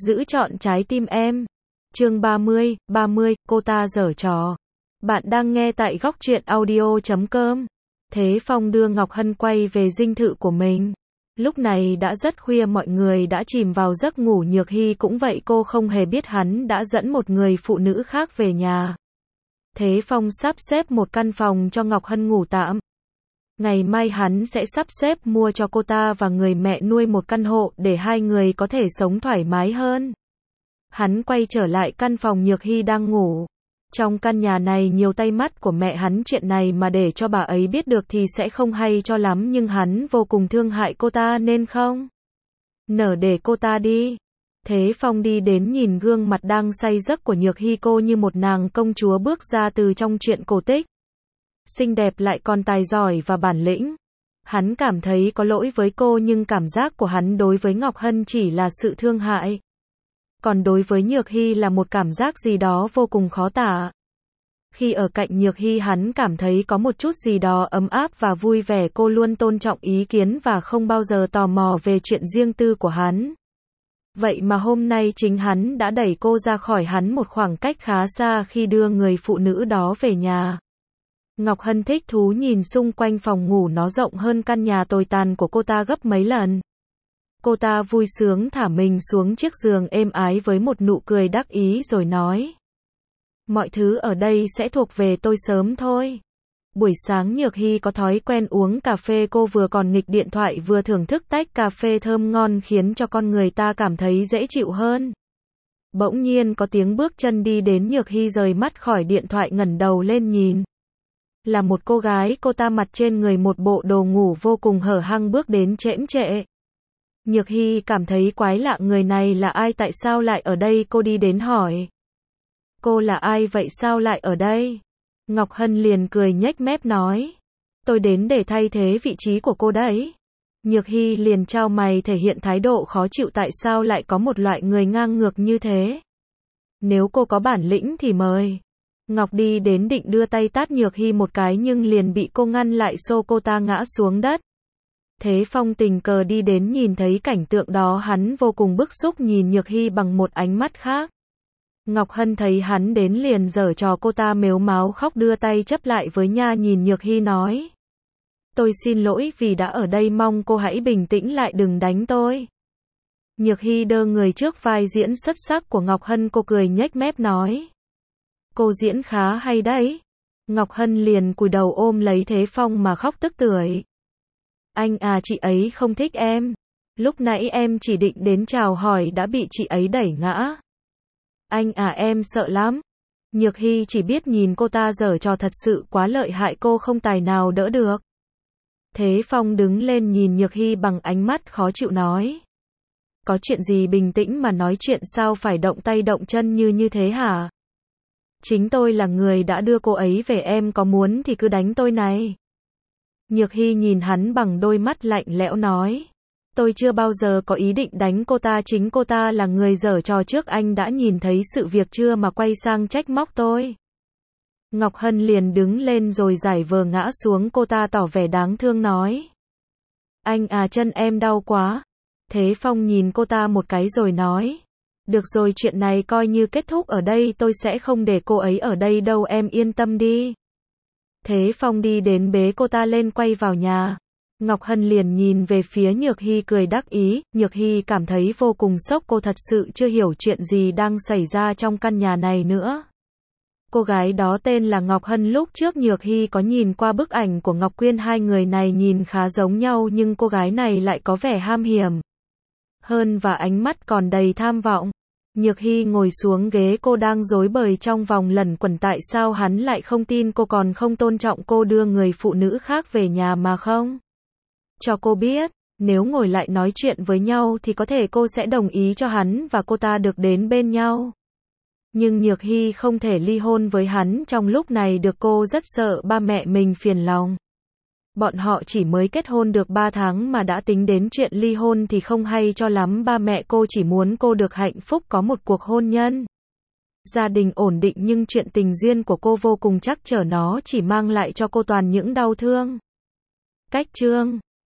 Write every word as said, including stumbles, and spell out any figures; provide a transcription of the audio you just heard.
Giữ trọn trái tim em. Chương ba mươi, ba mươi, cô ta giở trò. Bạn đang nghe tại góc truyện audio chấm com. Thế Phong đưa Ngọc Hân quay về dinh thự của mình. Lúc này đã rất khuya, mọi người đã chìm vào giấc ngủ, Nhược Hy cũng vậy, cô không hề biết hắn đã dẫn một người phụ nữ khác về nhà. Thế Phong sắp xếp một căn phòng cho Ngọc Hân ngủ tạm. Ngày mai hắn sẽ sắp xếp mua cho cô ta và người mẹ nuôi một căn hộ để hai người có thể sống thoải mái hơn. Hắn quay trở lại căn phòng Nhược Hy đang ngủ. Trong căn nhà này nhiều tay mắt của mẹ hắn, chuyện này mà để cho bà ấy biết được thì sẽ không hay cho lắm, nhưng hắn vô cùng thương hại cô ta nên không nỡ để cô ta đi. Thế Phong đi đến nhìn gương mặt đang say giấc của Nhược Hy, cô như một nàng công chúa bước ra từ trong truyện cổ tích. Xinh đẹp lại còn tài giỏi và bản lĩnh. Hắn cảm thấy có lỗi với cô, nhưng cảm giác của hắn đối với Ngọc Hân chỉ là sự thương hại. Còn đối với Nhược Hy là một cảm giác gì đó vô cùng khó tả. Khi ở cạnh Nhược Hy, hắn cảm thấy có một chút gì đó ấm áp và vui vẻ, cô luôn tôn trọng ý kiến và không bao giờ tò mò về chuyện riêng tư của hắn. Vậy mà hôm nay chính hắn đã đẩy cô ra khỏi hắn một khoảng cách khá xa khi đưa người phụ nữ đó về nhà. Ngọc Hân thích thú nhìn xung quanh phòng ngủ, nó rộng hơn căn nhà tồi tàn của cô ta gấp mấy lần. Cô ta vui sướng thả mình xuống chiếc giường êm ái với một nụ cười đắc ý rồi nói: mọi thứ ở đây sẽ thuộc về tôi sớm thôi. Buổi sáng Nhược Hy có thói quen uống cà phê, cô vừa còn nghịch điện thoại vừa thưởng thức tách cà phê thơm ngon khiến cho con người ta cảm thấy dễ chịu hơn. Bỗng nhiên có tiếng bước chân đi đến, Nhược Hy rời mắt khỏi điện thoại, ngẩng đầu lên nhìn. Là một cô gái, cô ta mặc trên người một bộ đồ ngủ vô cùng hở hang bước đến chễm chệ. Nhược Hy cảm thấy quái lạ, người này là ai, tại sao lại ở đây, cô đi đến hỏi. Cô là ai vậy, sao lại ở đây? Ngọc Hân liền cười nhếch mép nói: tôi đến để thay thế vị trí của cô đấy. Nhược Hy liền chau mày thể hiện thái độ khó chịu, tại sao lại có một loại người ngang ngược như thế? Nếu cô có bản lĩnh thì mời. Ngọc đi đến định đưa tay tát Nhược Hy một cái nhưng liền bị cô ngăn lại, xô cô ta ngã xuống đất. Thế Phong tình cờ đi đến, nhìn thấy cảnh tượng đó hắn vô cùng bức xúc, nhìn Nhược Hy bằng một ánh mắt khác. Ngọc Hân thấy hắn đến liền giở trò, cô ta mếu máo khóc, đưa tay chấp lại với nha, nhìn Nhược Hy nói: tôi xin lỗi vì đã ở đây, mong cô hãy bình tĩnh lại, đừng đánh tôi. Nhược Hy đơ người trước vai diễn xuất sắc của Ngọc Hân, cô cười nhếch mép nói: cô diễn khá hay đấy. Ngọc Hân liền cúi đầu ôm lấy Thế Phong mà khóc tức tưởi. Anh à, chị ấy không thích em. Lúc nãy em chỉ định đến chào hỏi đã bị chị ấy đẩy ngã. Anh à, em sợ lắm. Nhược Hy chỉ biết nhìn cô ta giở trò, thật sự quá lợi hại, cô không tài nào đỡ được. Thế Phong đứng lên nhìn Nhược Hy bằng ánh mắt khó chịu nói: có chuyện gì bình tĩnh mà nói chuyện, sao phải động tay động chân như như thế hả? Chính tôi là người đã đưa cô ấy về, em có muốn thì cứ đánh tôi này. Nhược Hy nhìn hắn bằng đôi mắt lạnh lẽo nói: tôi chưa bao giờ có ý định đánh cô ta, chính cô ta là người giở trò trước, anh đã nhìn thấy sự việc chưa mà quay sang trách móc tôi. Ngọc Hân liền đứng lên rồi giải vờ ngã xuống, cô ta tỏ vẻ đáng thương nói: anh à, chân em đau quá. Thế Phong nhìn cô ta một cái rồi nói: được rồi, chuyện này coi như kết thúc ở đây, tôi sẽ không để cô ấy ở đây đâu, em yên tâm đi. Thế Phong đi đến bế cô ta lên quay vào nhà. Ngọc Hân liền nhìn về phía Nhược Hy cười đắc ý. Nhược Hy cảm thấy vô cùng sốc, cô thật sự chưa hiểu chuyện gì đang xảy ra trong căn nhà này nữa. Cô gái đó tên là Ngọc Hân, lúc trước Nhược Hy có nhìn qua bức ảnh của Ngọc Quyên, hai người này nhìn khá giống nhau nhưng cô gái này lại có vẻ ham hiểm hơn và ánh mắt còn đầy tham vọng. Nhược Hy ngồi xuống ghế, cô đang rối bời trong vòng lẩn quẩn, tại sao hắn lại không tin cô, còn không tôn trọng cô đưa người phụ nữ khác về nhà mà không cho cô biết. Nếu ngồi lại nói chuyện với nhau thì có thể cô sẽ đồng ý cho hắn và cô ta được đến bên nhau. Nhưng Nhược Hy không thể ly hôn với hắn trong lúc này được, cô rất sợ ba mẹ mình phiền lòng. Bọn họ chỉ mới kết hôn được ba tháng mà đã tính đến chuyện ly hôn thì không hay cho lắm, ba mẹ cô chỉ muốn cô được hạnh phúc, có một cuộc hôn nhân gia đình ổn định, nhưng chuyện tình duyên của cô vô cùng trắc trở, nó chỉ mang lại cho cô toàn những đau thương. Cách chương